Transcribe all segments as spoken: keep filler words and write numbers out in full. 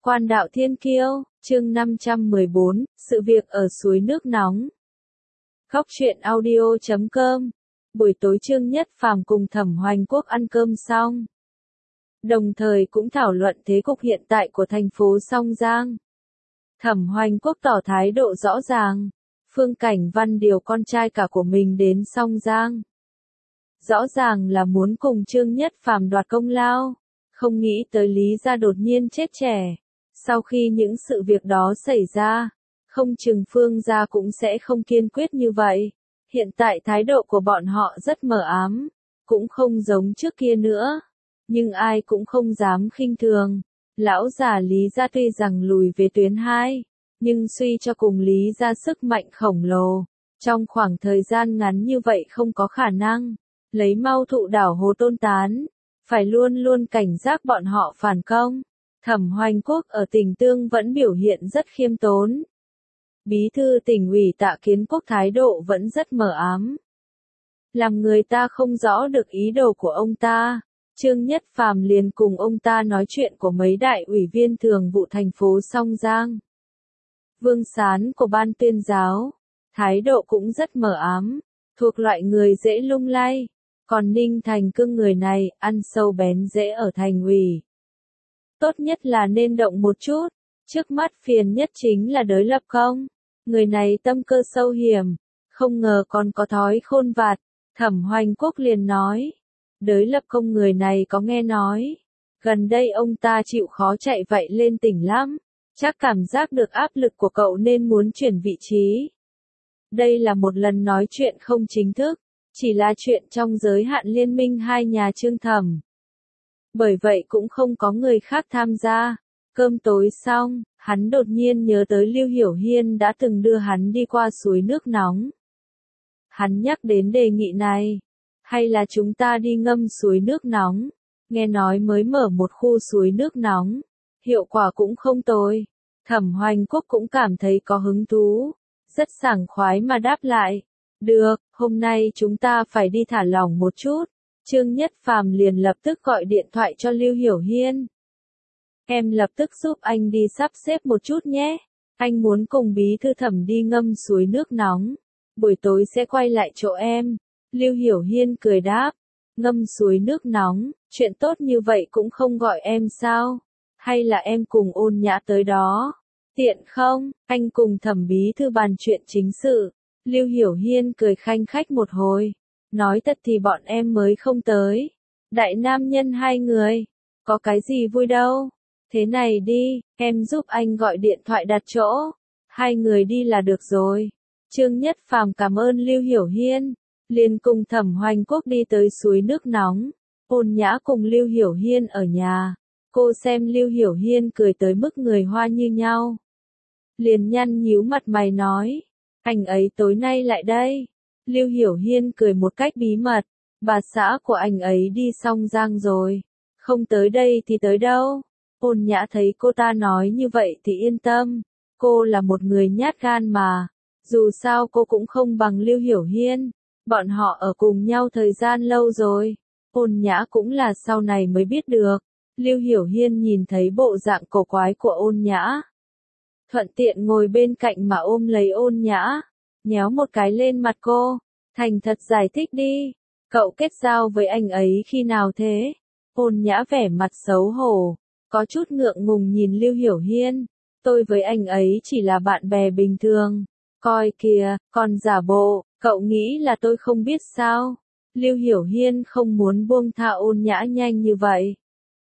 Quan đạo thiên kiêu, chương năm trăm mười bốn, sự việc ở suối nước nóng. Góc truyện audio chấm com. Buổi tối Trương Nhất Phàm cùng Thẩm Hoành Quốc ăn cơm xong. Đồng thời cũng thảo luận thế cục hiện tại của thành phố Song Giang. Thẩm Hoành Quốc tỏ thái độ rõ ràng. Phương Cảnh Văn điều con trai cả của mình đến Song Giang. Rõ ràng là muốn cùng Trương Nhất Phàm đoạt công lao. Không nghĩ tới Lý gia đột nhiên chết trẻ. Sau khi những sự việc đó xảy ra, không chừng Phương gia cũng sẽ không kiên quyết như vậy. Hiện tại thái độ của bọn họ rất mờ ám, cũng không giống trước kia nữa. Nhưng ai cũng không dám khinh thường. Lão già Lý gia tuy rằng lùi về tuyến hai, nhưng suy cho cùng Lý gia sức mạnh khổng lồ. Trong khoảng thời gian ngắn như vậy không có khả năng lấy mau thụ đảo hồ tôn tán. Phải luôn luôn cảnh giác bọn họ phản công. Thẩm Hoành Quốc ở Tỉnh Tương vẫn biểu hiện rất khiêm tốn. Bí thư tỉnh ủy Tạ Kiến Quốc thái độ vẫn rất mờ ám. Làm người ta không rõ được ý đồ của ông ta. Trương Nhất Phàm liền cùng ông ta nói chuyện của mấy đại ủy viên thường vụ thành phố Song Giang. Vương Sán của ban tuyên giáo, thái độ cũng rất mờ ám, thuộc loại người dễ lung lay. Còn Ninh Thành Cương người này, ăn sâu bén rễ ở thành ủy. Tốt nhất là nên động một chút, trước mắt phiền nhất chính là Đới Lập Công. Người này tâm cơ sâu hiểm, không ngờ còn có thói khôn vặt. Thẩm Hoành Quốc liền nói, Đới Lập Công người này có nghe nói. Gần đây ông ta chịu khó chạy vậy lên tỉnh lắm, chắc cảm giác được áp lực của cậu nên muốn chuyển vị trí. Đây là một lần nói chuyện không chính thức. Chỉ là chuyện trong giới hạn liên minh hai nhà Trương Thẩm. Bởi vậy cũng không có người khác tham gia. Cơm tối xong, hắn đột nhiên nhớ tới Lưu Hiểu Hiên đã từng đưa hắn đi qua suối nước nóng. Hắn nhắc đến đề nghị này. Hay là chúng ta đi ngâm suối nước nóng. Nghe nói mới mở một khu suối nước nóng. Hiệu quả cũng không tồi. Thẩm Hoành Quốc cũng cảm thấy có hứng thú. Rất sảng khoái mà đáp lại. Được, hôm nay chúng ta phải đi thả lỏng một chút. Trương Nhất Phàm liền lập tức gọi điện thoại cho Lưu Hiểu Hiên. Em lập tức giúp anh đi sắp xếp một chút nhé. Anh muốn cùng bí thư Thẩm đi ngâm suối nước nóng. Buổi tối sẽ quay lại chỗ em. Lưu Hiểu Hiên cười đáp. Ngâm suối nước nóng, chuyện tốt như vậy cũng không gọi em sao? Hay là em cùng Ôn Nhã tới đó? Tiện không? Anh cùng Thẩm bí thư bàn chuyện chính sự. Lưu Hiểu Hiên cười khanh khách một hồi. Nói thật thì bọn em mới không tới. Đại nam nhân hai người. Có cái gì vui đâu. Thế này đi, em giúp anh gọi điện thoại đặt chỗ. Hai người đi là được rồi. Trương Nhất Phàm cảm ơn Lưu Hiểu Hiên. Liền cùng Thẩm Hoành Quốc đi tới suối nước nóng. Ôn Nhã cùng Lưu Hiểu Hiên ở nhà. Cô xem Lưu Hiểu Hiên cười tới mức người hoa như nhau. Liền nhăn nhíu mặt mày nói. Anh ấy tối nay lại đây. Lưu Hiểu Hiên cười một cách bí mật. Bà xã của anh ấy đi Song Giang rồi. Không tới đây thì tới đâu. Ôn Nhã thấy cô ta nói như vậy thì yên tâm. Cô là một người nhát gan mà. Dù sao cô cũng không bằng Lưu Hiểu Hiên. Bọn họ ở cùng nhau thời gian lâu rồi. Ôn Nhã cũng là sau này mới biết được. Lưu Hiểu Hiên nhìn thấy bộ dạng cổ quái của Ôn Nhã. Thuận tiện ngồi bên cạnh mà ôm lấy Ôn Nhã. Nhéo một cái lên mặt cô. Thành thật giải thích đi. Cậu kết giao với anh ấy khi nào thế? Ôn Nhã vẻ mặt xấu hổ. Có chút ngượng ngùng nhìn Lưu Hiểu Hiên. Tôi với anh ấy chỉ là bạn bè bình thường. Coi kìa, còn giả bộ. Cậu nghĩ là tôi không biết sao? Lưu Hiểu Hiên không muốn buông tha Ôn Nhã nhanh như vậy.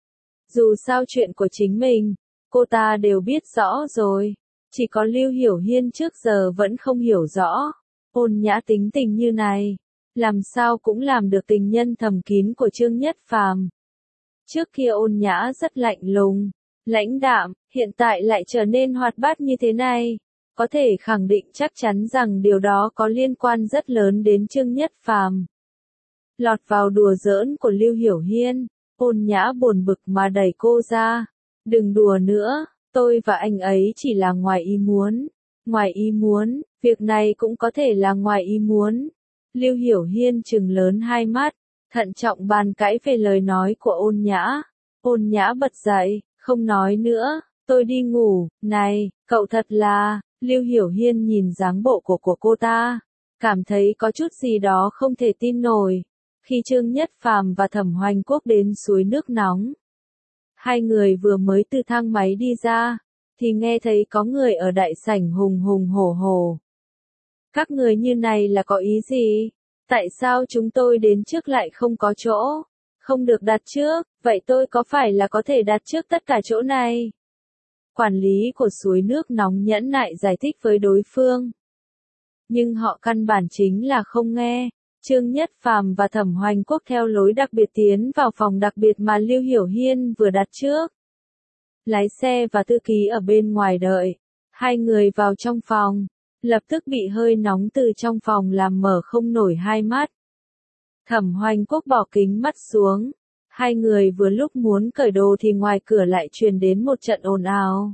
Dù sao chuyện của chính mình, cô ta đều biết rõ rồi. Chỉ có Lưu Hiểu Hiên trước giờ vẫn không hiểu rõ. Ôn Nhã tính tình như này, làm sao cũng làm được tình nhân thầm kín của Trương Nhất Phàm. Trước kia Ôn Nhã rất lạnh lùng, lãnh đạm, hiện tại lại trở nên hoạt bát như thế này. Có thể khẳng định chắc chắn rằng điều đó có liên quan rất lớn đến Trương Nhất Phàm. Lọt vào đùa giỡn của Lưu Hiểu Hiên, Ôn Nhã buồn bực mà đẩy cô ra. Đừng đùa nữa, tôi và anh ấy chỉ là ngoài ý muốn. Ngoài ý muốn, việc này cũng có thể là ngoài ý muốn. Lưu Hiểu Hiên trừng lớn hai mắt, thận trọng bàn cãi về lời nói của Ôn Nhã. Ôn Nhã bật dậy, không nói nữa, tôi đi ngủ, này, cậu thật là, Lưu Hiểu Hiên nhìn dáng bộ của của cô ta, cảm thấy có chút gì đó không thể tin nổi. Khi Trương Nhất Phàm và Thẩm Hoành Quốc đến suối nước nóng, hai người vừa mới từ thang máy đi ra, thì nghe thấy có người ở đại sảnh hùng hùng hổ hổ. Các người như này là có ý gì? Tại sao chúng tôi đến trước lại không có chỗ? Không được đặt trước, vậy tôi có phải là có thể đặt trước tất cả chỗ này? Quản lý của suối nước nóng nhẫn nại giải thích với đối phương. Nhưng họ căn bản chính là không nghe. Trương Nhất Phàm và Thẩm Hoành Quốc theo lối đặc biệt tiến vào phòng đặc biệt mà Lưu Hiểu Hiên vừa đặt trước. Lái xe và thư ký ở bên ngoài đợi. Hai người vào trong phòng, lập tức bị hơi nóng từ trong phòng làm mở không nổi hai mắt. Thẩm Hoành Quốc bỏ kính mắt xuống. Hai người vừa lúc muốn cởi đồ thì ngoài cửa lại truyền đến một trận ồn ào.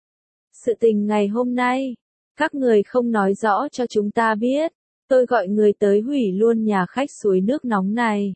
Sự tình ngày hôm nay, các người không nói rõ cho chúng ta biết, tôi gọi người tới hủy luôn nhà khách suối nước nóng này.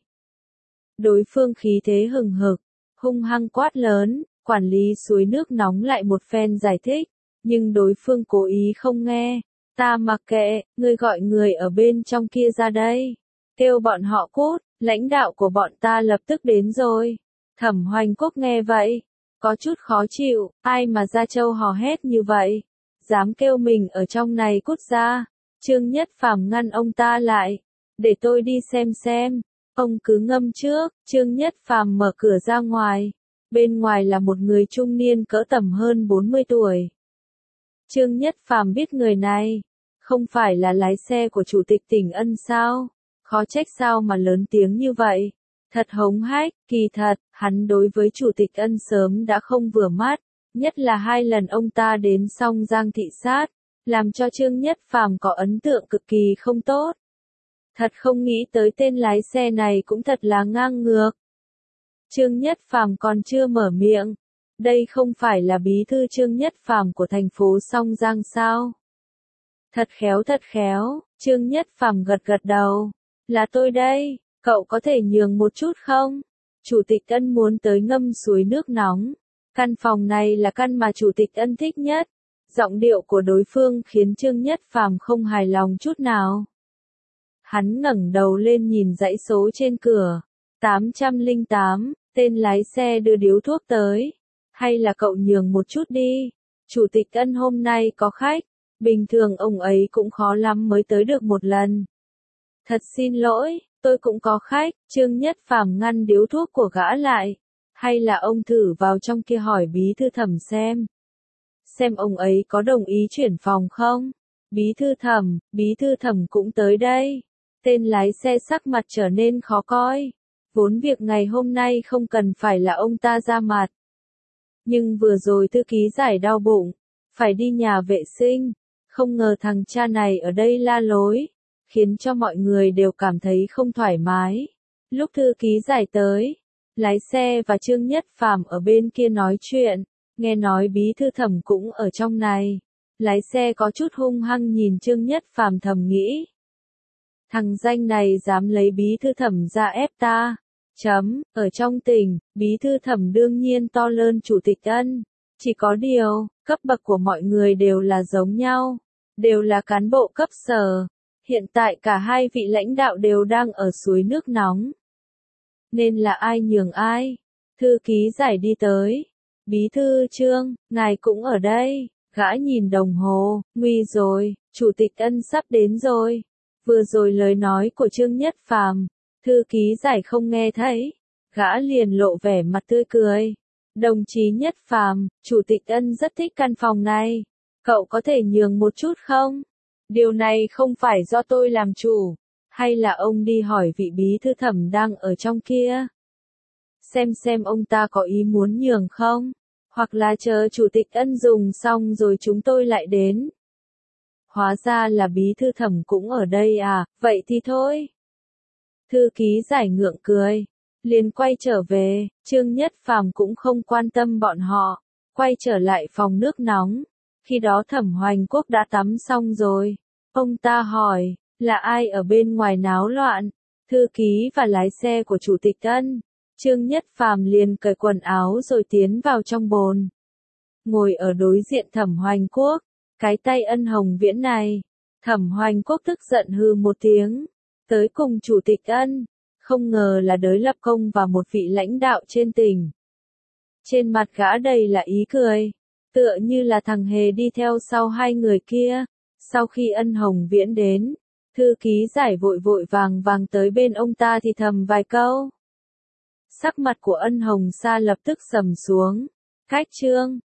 Đối phương khí thế hừng hực, hung hăng quát lớn, quản lý suối nước nóng lại một phen giải thích, nhưng đối phương cố ý không nghe. Ta mặc kệ, ngươi gọi người ở bên trong kia ra đây. Kêu bọn họ cút, lãnh đạo của bọn ta lập tức đến rồi. Thẩm Hoành Quốc nghe vậy, có chút khó chịu, ai mà ra châu hò hét như vậy, dám kêu mình ở trong này cút ra. Trương Nhất Phàm ngăn ông ta lại, để tôi đi xem xem. Ông cứ ngâm trước. Trương Nhất Phàm mở cửa ra ngoài, bên ngoài là một người trung niên cỡ tầm hơn bốn mươi tuổi. Trương Nhất Phàm biết người này, không phải là lái xe của chủ tịch tỉnh Ân sao? Khó trách sao mà lớn tiếng như vậy. Thật hống hách, kỳ thật, hắn đối với chủ tịch Ân sớm đã không vừa mắt, nhất là hai lần ông ta đến Song Giang thị sát, làm cho Trương Nhất Phàm có ấn tượng cực kỳ không tốt. Thật không nghĩ tới tên lái xe này cũng thật là ngang ngược. Trương Nhất Phàm còn chưa mở miệng, đây không phải là bí thư Trương Nhất Phàm của thành phố Song Giang sao? Thật khéo thật khéo, Trương Nhất Phàm gật gật đầu, là tôi đây, cậu có thể nhường một chút không? Chủ tịch Ân muốn tới ngâm suối nước nóng, căn phòng này là căn mà chủ tịch Ân thích nhất. Giọng điệu của đối phương khiến Trương Nhất Phàm không hài lòng chút nào. Hắn ngẩng đầu lên nhìn dãy số trên cửa, tám trăm lẻ tám, tên lái xe đưa điếu thuốc tới. Hay là cậu nhường một chút đi, chủ tịch Ân hôm nay có khách, bình thường ông ấy cũng khó lắm mới tới được một lần. Thật xin lỗi, tôi cũng có khách. Trương Nhất Phàm ngăn điếu thuốc của gã lại. Hay là ông thử vào trong kia hỏi bí thư Thẩm xem. Xem ông ấy có đồng ý chuyển phòng không? Bí thư Thẩm, bí thư Thẩm cũng tới đây. Tên lái xe sắc mặt trở nên khó coi. Vốn việc ngày hôm nay không cần phải là ông ta ra mặt. Nhưng vừa rồi thư ký giải đau bụng, phải đi nhà vệ sinh. Không ngờ thằng cha này ở đây la lối, khiến cho mọi người đều cảm thấy không thoải mái. Lúc thư ký giải tới, lái xe và Trương Nhất Phàm ở bên kia nói chuyện, nghe nói bí thư Thẩm cũng ở trong này. Lái xe có chút hung hăng nhìn Trương Nhất Phàm thầm nghĩ. Thằng danh này dám lấy bí thư Thẩm ra ép ta. Chấm, ở trong tỉnh, bí thư Thẩm đương nhiên to lớn chủ tịch Ân. Chỉ có điều, cấp bậc của mọi người đều là giống nhau, đều là cán bộ cấp sở. Hiện tại cả hai vị lãnh đạo đều đang ở suối nước nóng. Nên là ai nhường ai? Thư ký giải đi tới. Bí thư Trương, ngài cũng ở đây. Gã nhìn đồng hồ, nguy rồi, chủ tịch Ân sắp đến rồi. Vừa rồi lời nói của Trương Nhất Phàm, thư ký giải không nghe thấy. Gã liền lộ vẻ mặt tươi cười. Đồng chí Nhất Phàm, chủ tịch Ân rất thích căn phòng này. Cậu có thể nhường một chút không? Điều này không phải do tôi làm chủ. Hay là ông đi hỏi vị bí thư Thẩm đang ở trong kia? Xem xem ông ta có ý muốn nhường không? Hoặc là chờ chủ tịch Ân dùng xong rồi chúng tôi lại đến. Hóa ra là bí thư Thẩm cũng ở đây à, vậy thì thôi. Thư ký giải ngượng cười, liền quay trở về. Trương Nhất Phàm cũng không quan tâm bọn họ, quay trở lại phòng nước nóng. Khi đó Thẩm Hoành Quốc đã tắm xong rồi. Ông ta hỏi, là ai ở bên ngoài náo loạn? Thư ký và lái xe của chủ tịch Ân. Trương Nhất Phàm liền cởi quần áo rồi tiến vào trong bồn. ngồi ở đối diện Thẩm Hoành Quốc, cái tay Ân Hồng Viễn này. Thẩm Hoành Quốc tức giận hừ một tiếng, tới cùng chủ tịch Ân, không ngờ là đới lập công và một vị lãnh đạo trên tỉnh. Trên mặt gã đầy là ý cười, tựa như là thằng hề đi theo sau hai người kia. Sau khi Ân Hồng Viễn đến, thư ký giải vội vội vàng vàng tới bên ông ta thì thầm vài câu. Sắc mặt của Ân Hồng Sa lập tức sầm xuống. Khách Trương,